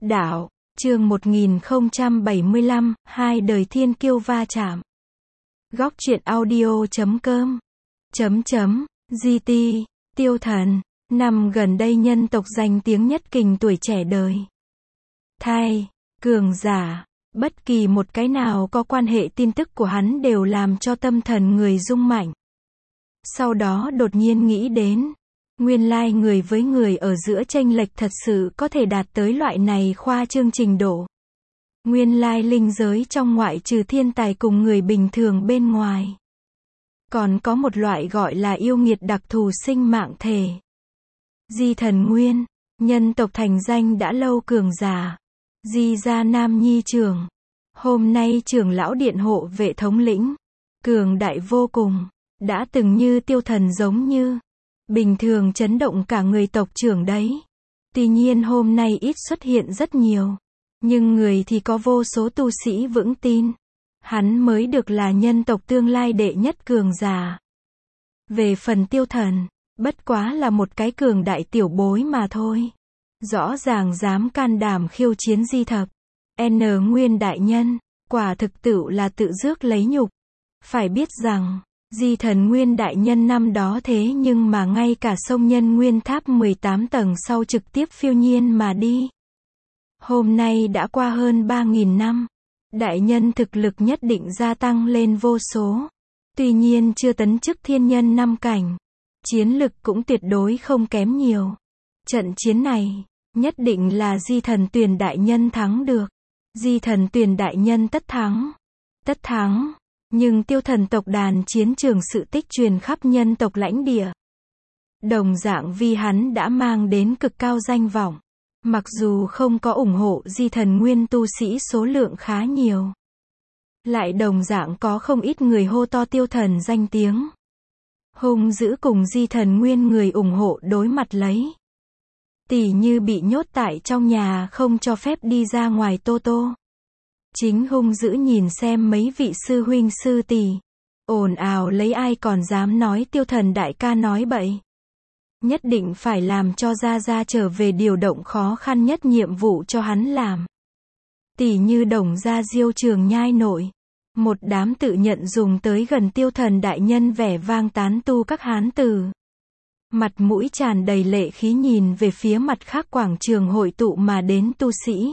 Đạo, chương 1075, hai đời thiên kiêu va chạm. Góc truyện audio.com GT, Tiêu Thần, năm gần đây nhân tộc danh tiếng nhất kình tuổi trẻ đời. Thay, cường giả, bất kỳ một cái nào có quan hệ tin tức của hắn đều làm cho tâm thần người rung mạnh. Sau đó đột nhiên nghĩ đến, nguyên lai người với người ở giữa chênh lệch thật sự có thể đạt tới loại này khoa trương trình độ. Nguyên lai linh giới trong ngoại trừ thiên tài cùng người bình thường bên ngoài, còn có một loại gọi là yêu nghiệt đặc thù sinh mạng thể. Di Thần Nguyên, nhân tộc thành danh đã lâu cường giả. Di gia Nam Nhi trưởng, hôm nay trưởng lão điện hộ vệ thống lĩnh, cường đại vô cùng, đã từng như tiêu thần giống như bình thường chấn động cả người tộc trưởng đấy. Tuy nhiên hôm nay ít xuất hiện rất nhiều, nhưng người thì có vô số tu sĩ vững tin, hắn mới được là nhân tộc tương lai đệ nhất cường giả. Về phần tiêu thần, bất quá là một cái cường đại tiểu bối mà thôi. Rõ ràng dám can đảm khiêu chiến Di Thập Nguyên đại nhân, quả thực tự là tự rước lấy nhục. Phải biết rằng, Di Thần Nguyên đại nhân năm đó thế nhưng mà ngay cả sông Nhân Nguyên Tháp 18 tầng sau trực tiếp phiêu nhiên mà đi. Hôm nay đã qua hơn 3.000 năm, đại nhân thực lực nhất định gia tăng lên vô số. Tuy nhiên chưa tấn chức thiên nhân 5 cảnh, chiến lực cũng tuyệt đối không kém nhiều. Trận chiến này, nhất định là Di Thần Tuyền đại nhân thắng được. Di Thần Tuyền đại nhân tất thắng. Tất thắng. Nhưng tiêu thần tộc đàn chiến trường sự tích truyền khắp nhân tộc lãnh địa. Đồng dạng vì hắn đã mang đến cực cao danh vọng. Mặc dù không có ủng hộ Di Thần Nguyên tu sĩ số lượng khá nhiều, lại đồng dạng có không ít người hô to tiêu thần danh tiếng. Hung dữ cùng Di Thần Nguyên người ủng hộ đối mặt lấy. Tỷ như bị nhốt tại trong nhà không cho phép đi ra ngoài Tô Tô. Chính hung dữ nhìn xem mấy vị sư huynh sư tỷ ồn ào lấy ai còn dám nói tiêu thần đại ca nói bậy. Nhất định phải làm cho Gia Gia trở về điều động khó khăn nhất nhiệm vụ cho hắn làm. Tỷ như Đồng Gia Diêu Trường Nhai nội, một đám tự nhận dùng tới gần tiêu thần đại nhân vẻ vang tán tu các hán tử. Mặt mũi tràn đầy lệ khí nhìn về phía mặt khác quảng trường hội tụ mà đến tu sĩ.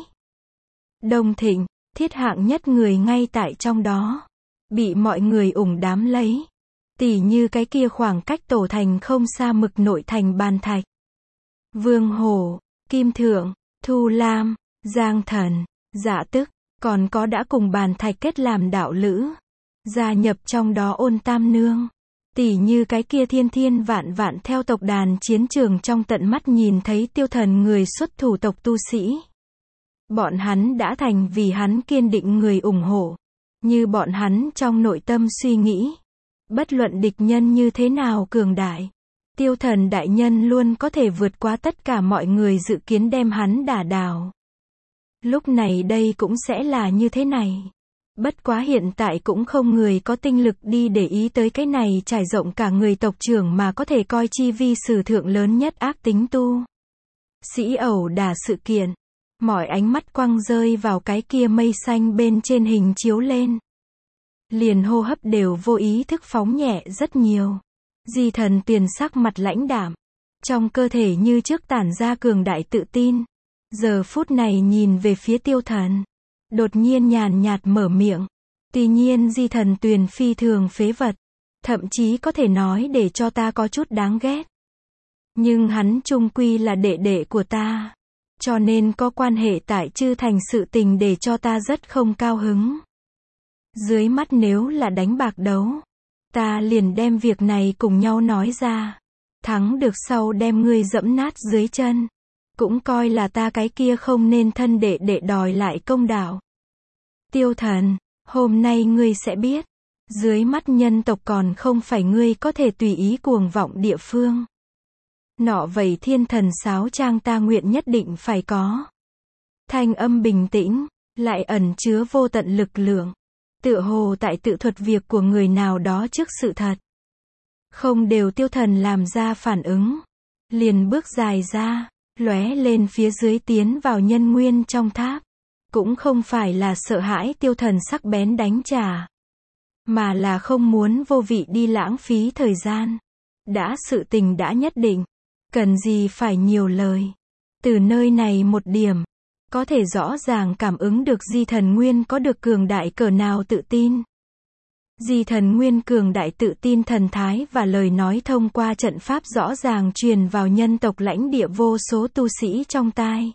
Đông Thịnh, thiết hạng nhất người ngay tại trong đó, bị mọi người ủng đám lấy. Tỷ như cái kia khoảng cách tổ thành không xa mực nội thành Bàn Thạch. Vương Hổ, Kim Thượng, Thu Lam, Giang Thần, Dạ Tức, còn có đã cùng Bàn Thạch kết làm đạo lữ, gia nhập trong đó Ôn Tam Nương. Tỷ như cái kia thiên thiên vạn vạn theo tộc đàn chiến trường trong tận mắt nhìn thấy tiêu thần người xuất thủ tộc tu sĩ. Bọn hắn đã thành vì hắn kiên định người ủng hộ. Như bọn hắn trong nội tâm suy nghĩ, bất luận địch nhân như thế nào cường đại, tiêu thần đại nhân luôn có thể vượt qua tất cả mọi người dự kiến đem hắn đả đảo. Lúc này đây cũng sẽ là như thế này. Bất quá hiện tại cũng không người có tinh lực đi để ý tới cái này trải rộng cả người tộc trưởng mà có thể coi chi vi sử thượng lớn nhất ác tính tu sĩ ẩu đả sự kiện. Mọi ánh mắt quăng rơi vào cái kia mây xanh bên trên hình chiếu lên. Liền hô hấp đều vô ý thức phóng nhẹ rất nhiều. Di Thần Tuyền sắc mặt lãnh đạm, trong cơ thể như trước tản ra cường đại tự tin. Giờ phút này nhìn về phía tiêu thần, đột nhiên nhàn nhạt mở miệng. Tuy nhiên Di Thần Tuyền phi thường phế vật, thậm chí có thể nói để cho ta có chút đáng ghét. Nhưng hắn chung quy là đệ đệ của ta, cho nên có quan hệ tại Chư Thành sự tình để cho ta rất không cao hứng. Dưới mắt nếu là đánh bạc đấu, ta liền đem việc này cùng nhau nói ra. Thắng được sau đem ngươi dẫm nát dưới chân. Cũng coi là ta cái kia không nên thân đệ đệ đòi lại công đạo. Tiêu thần, hôm nay ngươi sẽ biết, dưới mắt nhân tộc còn không phải ngươi có thể tùy ý cuồng vọng địa phương. Nọ vậy thiên thần sáo trang ta nguyện nhất định phải có. Thanh âm bình tĩnh, lại ẩn chứa vô tận lực lượng. Tựa hồ tại tự thuật việc của người nào đó trước sự thật. Không đều tiêu thần làm ra phản ứng. Liền bước dài ra, lóe lên phía dưới tiến vào nhân nguyên trong tháp. Cũng không phải là sợ hãi Tiêu Thần sắc bén đánh trả, mà là không muốn vô vị đi lãng phí thời gian. Đã sự tình đã nhất định, cần gì phải nhiều lời. Từ nơi này một điểm, có thể rõ ràng cảm ứng được Di Thần Nguyên có được cường đại cỡ nào tự tin. Di Thần Nguyên cường đại tự tin thần thái và lời nói thông qua trận pháp rõ ràng truyền vào nhân tộc lãnh địa vô số tu sĩ trong tai.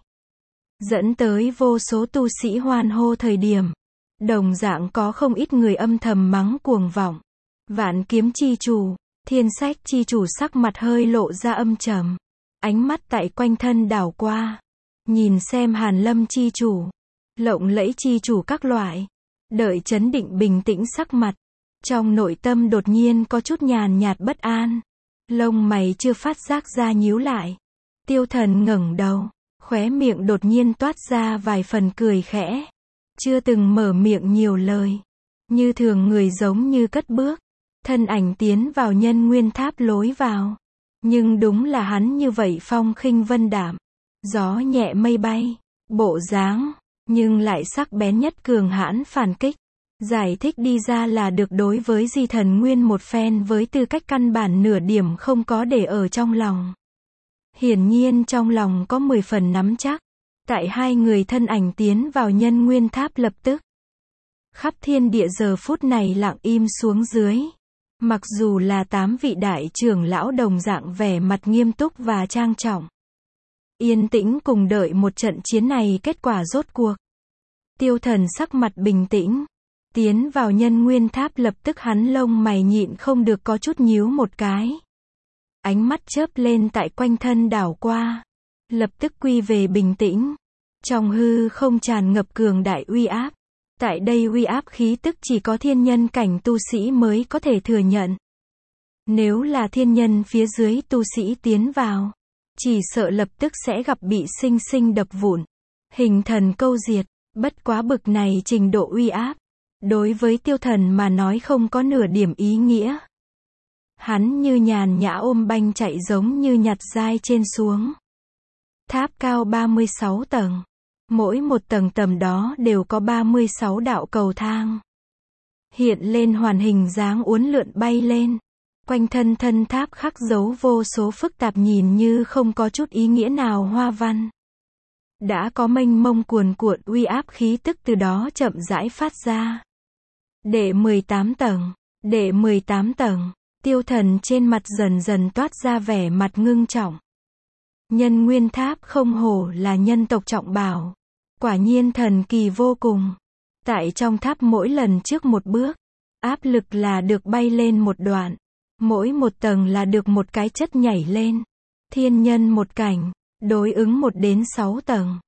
Dẫn tới vô số tu sĩ hoan hô thời điểm. Đồng dạng có không ít người âm thầm mắng cuồng vọng. Vạn kiếm chi chủ, Thiên Sách chi chủ sắc mặt hơi lộ ra âm trầm. Ánh mắt tại quanh thân đảo qua. Nhìn xem Hàn Lâm chi chủ, Lộng Lẫy chi chủ các loại. Đợi chấn định bình tĩnh sắc mặt. Trong nội tâm đột nhiên có chút nhàn nhạt bất an. Lông mày chưa phát giác ra nhíu lại. Tiêu Thần ngẩng đầu, khóe miệng đột nhiên toát ra vài phần cười khẽ. Chưa từng mở miệng nhiều lời. Như thường người giống như cất bước. Thân ảnh tiến vào nhân nguyên tháp lối vào. Nhưng đúng là hắn như vậy phong khinh vân đạm. Gió nhẹ mây bay. Bộ dáng, nhưng lại sắc bén nhất cường hãn phản kích. Giải thích đi ra là được đối với Di Thần Nguyên một phen với tư cách căn bản nửa điểm không có để ở trong lòng. Hiển nhiên trong lòng có 10 phần nắm chắc. Tại hai người thân ảnh tiến vào nhân nguyên tháp lập tức. Khắp thiên địa giờ phút này lặng im xuống dưới. Mặc dù là 8 vị đại trưởng lão đồng dạng vẻ mặt nghiêm túc và trang trọng. Yên tĩnh cùng đợi một trận chiến này kết quả rốt cuộc. Tiêu Thần sắc mặt bình tĩnh. Tiến vào nhân nguyên tháp lập tức hắn lông mày nhịn không được có chút nhíu một cái. Ánh mắt chớp lên tại quanh thân đảo qua. Lập tức quy về bình tĩnh. Trong hư không tràn ngập cường đại uy áp. Tại đây uy áp khí tức chỉ có thiên nhân cảnh tu sĩ mới có thể thừa nhận. Nếu là thiên nhân phía dưới tu sĩ tiến vào, chỉ sợ lập tức sẽ gặp bị sinh sinh đập vụn. Hình thần câu diệt, bất quá bực này trình độ uy áp. Đối với Tiêu Thần mà nói không có nửa điểm ý nghĩa. Hắn như nhàn nhã ôm banh chạy giống như nhặt dai trên xuống. Tháp cao 36 tầng. Mỗi một tầng tầm đó đều có 36 đạo cầu thang. Hiện lên hoàn hình dáng uốn lượn bay lên. Quanh thân thân tháp khắc dấu vô số phức tạp nhìn như không có chút ý nghĩa nào hoa văn. Đã có mênh mông cuồn cuộn uy áp khí tức từ đó chậm rãi phát ra. Đệ 18 tầng. Đệ 18 tầng. Tiêu Thần trên mặt dần dần toát ra vẻ mặt ngưng trọng. Nhân nguyên tháp không hổ là nhân tộc trọng bảo. Quả nhiên thần kỳ vô cùng. Tại trong tháp mỗi lần trước một bước, áp lực là được bay lên một đoạn. Mỗi một tầng là được một cái chất nhảy lên. Thiên nhân một cảnh, đối ứng 1 đến 6 tầng.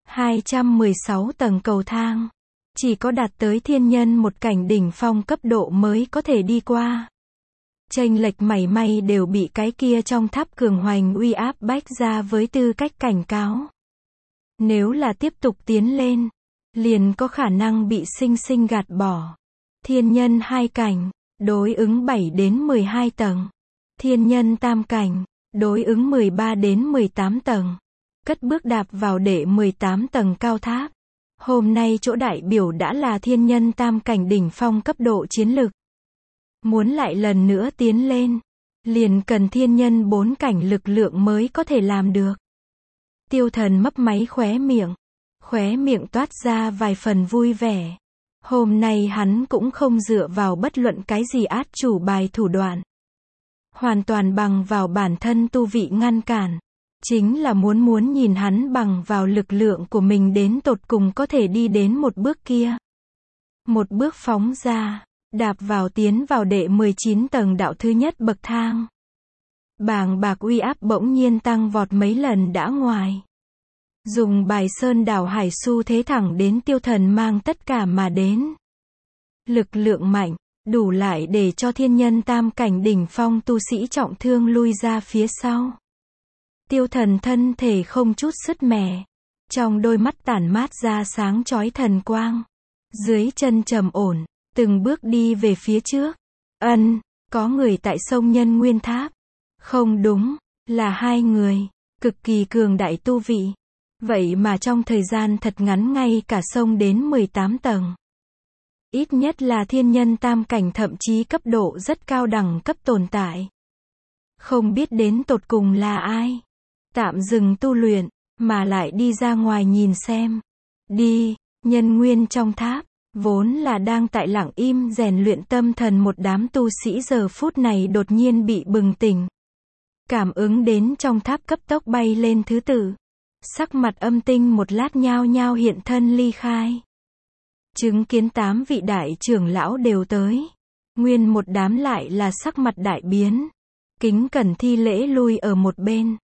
216 tầng cầu thang. Chỉ có đạt tới thiên nhân một cảnh đỉnh phong cấp độ mới có thể đi qua. Chênh lệch mảy may đều bị cái kia trong tháp cường hoành uy áp bách ra với tư cách cảnh cáo. Nếu là tiếp tục tiến lên, liền có khả năng bị sinh sinh gạt bỏ. Thiên nhân 2 cảnh, đối ứng 7 đến 12 tầng. Thiên nhân tam cảnh, đối ứng 13 đến 18 tầng. Cất bước đạp vào đệ 18 tầng cao tháp. Hôm nay chỗ đại biểu đã là thiên nhân tam cảnh đỉnh phong cấp độ chiến lực. Muốn lại lần nữa tiến lên, liền cần thiên nhân 4 cảnh lực lượng mới có thể làm được. Tiêu Thần mấp máy khóe miệng toát ra vài phần vui vẻ. Hôm nay hắn cũng không dựa vào bất luận cái gì át chủ bài thủ đoạn. Hoàn toàn bằng vào bản thân tu vị ngăn cản. Chính là muốn nhìn hắn bằng vào lực lượng của mình đến tột cùng có thể đi đến một bước kia. Một bước phóng ra, đạp vào tiến vào đệ 19 tầng đạo thứ nhất bậc thang. Bàng bạc uy áp bỗng nhiên tăng vọt mấy lần đã ngoài. Dùng bài sơn đảo hải xu thế thẳng đến Tiêu Thần mang tất cả mà đến. Lực lượng mạnh, đủ lại để cho thiên nhân tam cảnh đỉnh phong tu sĩ trọng thương lui ra phía sau. Tiêu Thần thân thể không chút sứt mẻ. Trong đôi mắt tản mát ra sáng chói thần quang. Dưới chân trầm ổn, từng bước đi về phía trước. Có người tại sông Nhân Nguyên Tháp. Không đúng, là hai người. cực kỳ cường đại tu vị. Vậy mà trong thời gian thật ngắn ngay cả xông đến 18 tầng. Ít nhất là thiên nhân tam cảnh, thậm chí cấp độ rất cao đẳng cấp tồn tại. Không biết đến tột cùng là ai. Tạm dừng tu luyện, mà lại đi ra ngoài nhìn xem. Đi, nhân nguyên trong tháp, vốn là đang tại lặng im rèn luyện tâm thần một đám tu sĩ giờ phút này đột nhiên bị bừng tỉnh. Cảm ứng đến trong tháp cấp tốc bay lên thứ tự. Sắc mặt âm tinh một lát nhao nhao hiện thân ly khai. Chứng kiến 8 vị đại trưởng lão đều tới. Nguyên một đám lại là sắc mặt đại biến. Kính cẩn thi lễ lui ở một bên.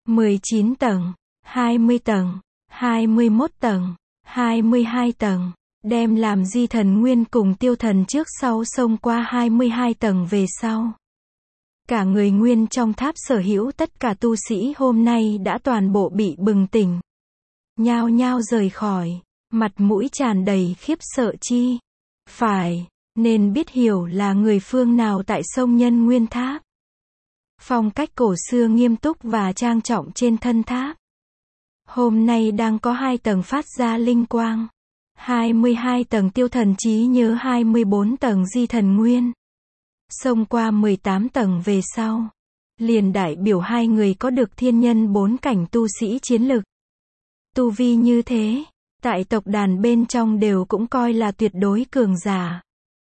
19 tầng, 20 tầng, 21 tầng, 22 tầng. Đem làm Di Thần Nguyên cùng Tiêu Thần trước sau xông qua 22 tầng về sau. Cả người nguyên trong tháp sở hữu tất cả tu sĩ hôm nay đã toàn bộ bị bừng tỉnh. Nhao nhao rời khỏi, mặt mũi tràn đầy khiếp sợ chi. Phải, nên biết hiểu là người phương nào tại sông Nhân Nguyên Tháp. Phong cách cổ xưa nghiêm túc và trang trọng trên thân tháp. Hôm nay đang có 2 tầng phát ra linh quang. 22 tầng Tiêu Thần trí nhớ, 24 tầng Di Thần Nguyên. Xông qua 18 tầng về sau, liền đại biểu 2 người có được thiên nhân 4 cảnh tu sĩ chiến lực. Tu vi như thế, tại tộc đàn bên trong đều cũng coi là tuyệt đối cường giả.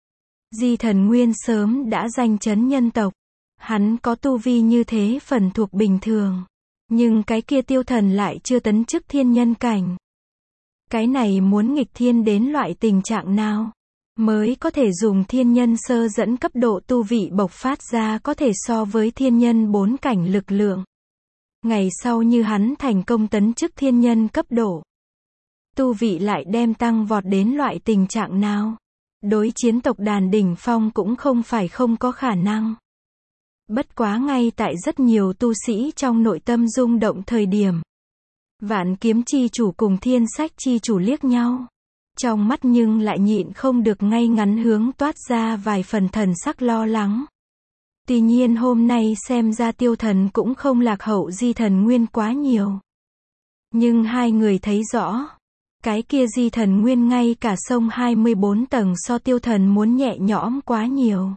Di Thần Nguyên sớm đã danh chấn nhân tộc. Hắn có tu vi như thế phần thuộc bình thường. Nhưng cái kia Tiêu Thần lại chưa tấn chức thiên nhân cảnh. Cái này muốn nghịch thiên đến loại tình trạng nào mới có thể dùng thiên nhân sơ dẫn cấp độ tu vị bộc phát ra có thể so với thiên nhân 4 cảnh lực lượng. Ngày sau như hắn thành công tấn chức thiên nhân cấp độ, tu vị lại đem tăng vọt đến loại tình trạng nào? Đối chiến tộc đàn đỉnh phong cũng không phải không có khả năng. Bất quá ngay tại rất nhiều tu sĩ trong nội tâm rung động thời điểm, Vạn Kiếm chi chủ cùng Thiên Sách chi chủ liếc nhau. Trong mắt nhưng lại nhịn không được ngay ngắn hướng toát ra vài phần thần sắc lo lắng. Tuy nhiên hôm nay xem ra Tiêu Thần cũng không lạc hậu Di Thần Nguyên quá nhiều. Nhưng 2 người thấy rõ, cái kia Di Thần Nguyên ngay cả sông 24 tầng so Tiêu Thần muốn nhẹ nhõm quá nhiều.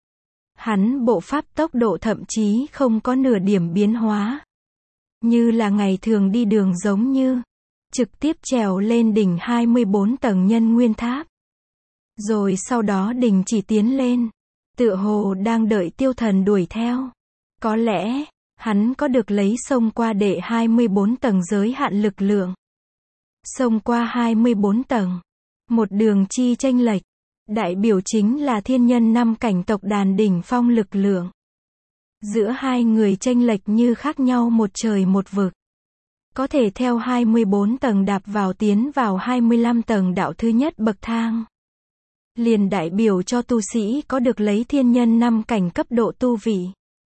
Hắn bộ pháp tốc độ thậm chí không có nửa điểm biến hóa. Như là ngày thường đi đường giống như, trực tiếp trèo lên đỉnh 24 tầng Nhân Nguyên Tháp. Rồi sau đó đình chỉ tiến lên, tựa hồ đang đợi Tiêu Thần đuổi theo. Có lẽ, hắn có được lấy xông qua đệ 24 tầng giới hạn lực lượng. Xông qua 24 tầng, một đường chi chênh lệch, đại biểu chính là thiên nhân 5 cảnh tộc đàn đỉnh phong lực lượng. Giữa 2 người chênh lệch như khác nhau một trời một vực. Có thể theo 24 tầng đạp vào tiến vào 25 tầng đạo thứ nhất bậc thang. Liền đại biểu cho tu sĩ có được lấy thiên nhân 5 cảnh cấp độ tu vị.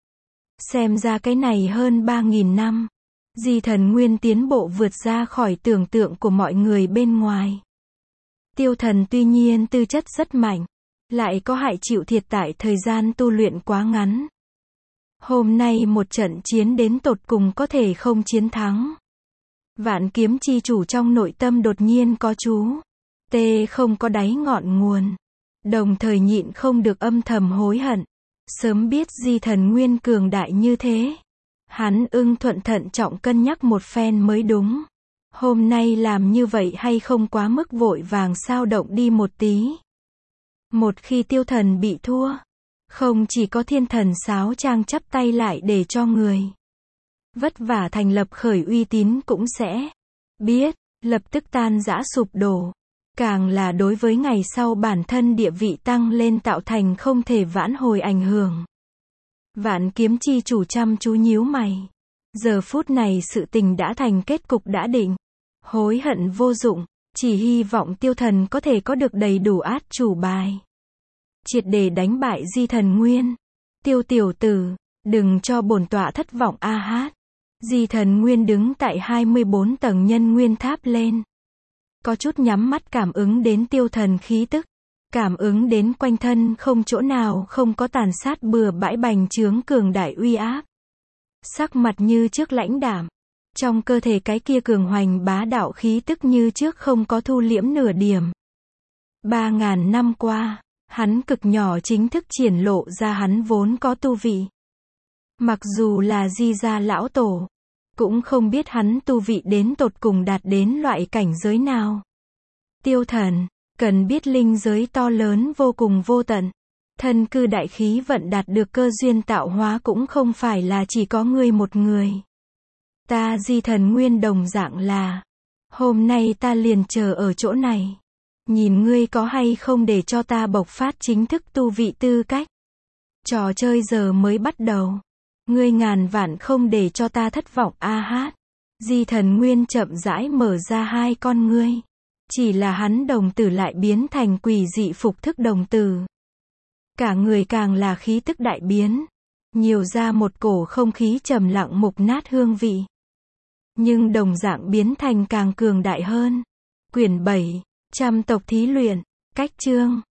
Xem ra cái này hơn 3.000 năm, Di Thần Nguyên tiến bộ vượt ra khỏi tưởng tượng của mọi người bên ngoài. Tiêu Thần tuy nhiên tư chất rất mạnh, lại có hại chịu thiệt tại thời gian tu luyện quá ngắn. Hôm nay một trận chiến đến tột cùng có thể không chiến thắng. Vạn Kiếm chi chủ trong nội tâm đột nhiên có chú tê không có đáy ngọn nguồn. Đồng thời nhịn không được âm thầm hối hận. Sớm biết Di Thần Nguyên cường đại như thế, hắn thuận thận trọng cân nhắc một phen mới đúng. Hôm nay làm như vậy hay không quá mức vội vàng sao động đi một tí. Một khi Tiêu Thần bị thua, không chỉ có Thiên Thần Sáo Trang chắp tay lại để cho người vất vả thành lập khởi uy tín cũng sẽ biết, lập tức tan rã sụp đổ. Càng là đối với ngày sau bản thân địa vị tăng lên tạo thành không thể vãn hồi ảnh hưởng. Vạn Kiếm chi chủ chăm chú nhíu mày. Giờ phút này sự tình đã thành kết cục đã định. Hối hận vô dụng, chỉ hy vọng Tiêu Thần có thể có được đầy đủ át chủ bài. Triệt để đánh bại Di Thần Nguyên. Tiêu tiểu tử, đừng cho bổn tọa thất vọng a hát. Di Thần Nguyên đứng tại 24 tầng Nhân Nguyên Tháp lên. Có chút nhắm mắt cảm ứng đến Tiêu Thần khí tức. Cảm ứng đến quanh thân không chỗ nào không có tàn sát bừa bãi bành trướng cường đại uy áp. Sắc mặt như trước lãnh đạm. Trong cơ thể cái kia cường hoành bá đạo khí tức như trước không có thu liễm nửa điểm. 3.000 năm qua, hắn cực nhỏ chính thức triển lộ ra hắn vốn có tu vị. Mặc dù là Di gia lão tổ, cũng không biết hắn tu vị đến tột cùng đạt đến loại cảnh giới nào. Tiêu Thần, cần biết linh giới to lớn vô cùng vô tận. Thân cư đại khí vận đạt được cơ duyên tạo hóa cũng không phải là chỉ có ngươi một người. Ta Di Thần Nguyên đồng dạng là. Hôm nay ta liền chờ ở chỗ này. Nhìn ngươi có hay không để cho ta bộc phát chính thức tu vị tư cách. Trò chơi giờ mới bắt đầu. Ngươi ngàn vạn không để cho ta thất vọng a hát. Di Thần Nguyên chậm rãi mở ra hai con ngươi. Chỉ là hắn đồng tử lại biến thành quỷ dị phục thức đồng tử. Cả người càng là khí tức đại biến. Nhiều ra một cổ không khí trầm lặng mục nát hương vị. Nhưng đồng dạng biến thành càng cường đại hơn. Quyển 7, trăm tộc thí luyện, cách chương.